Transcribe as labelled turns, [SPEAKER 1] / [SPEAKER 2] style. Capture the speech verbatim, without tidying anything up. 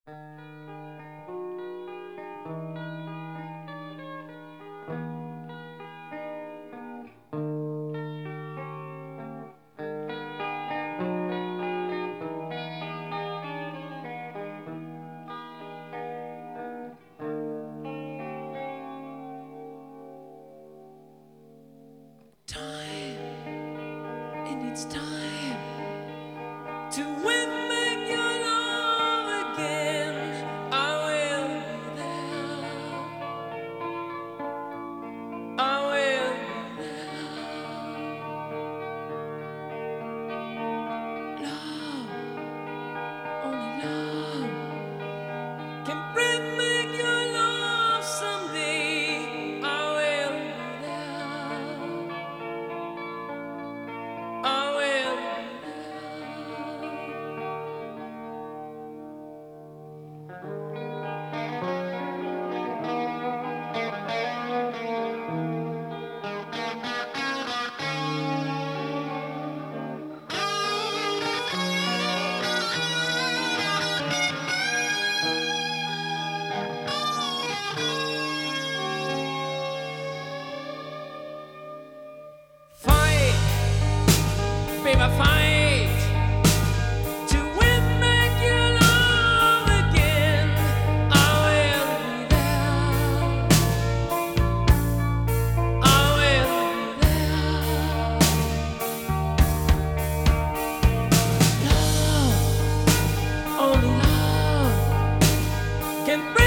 [SPEAKER 1] It's time to win back your love again. I will be there. I will be there. Love, only love can bring back your love someday. I will be there. I will. Baby, fight to win back your love again. I will be there. I will be there. Love, only love can bring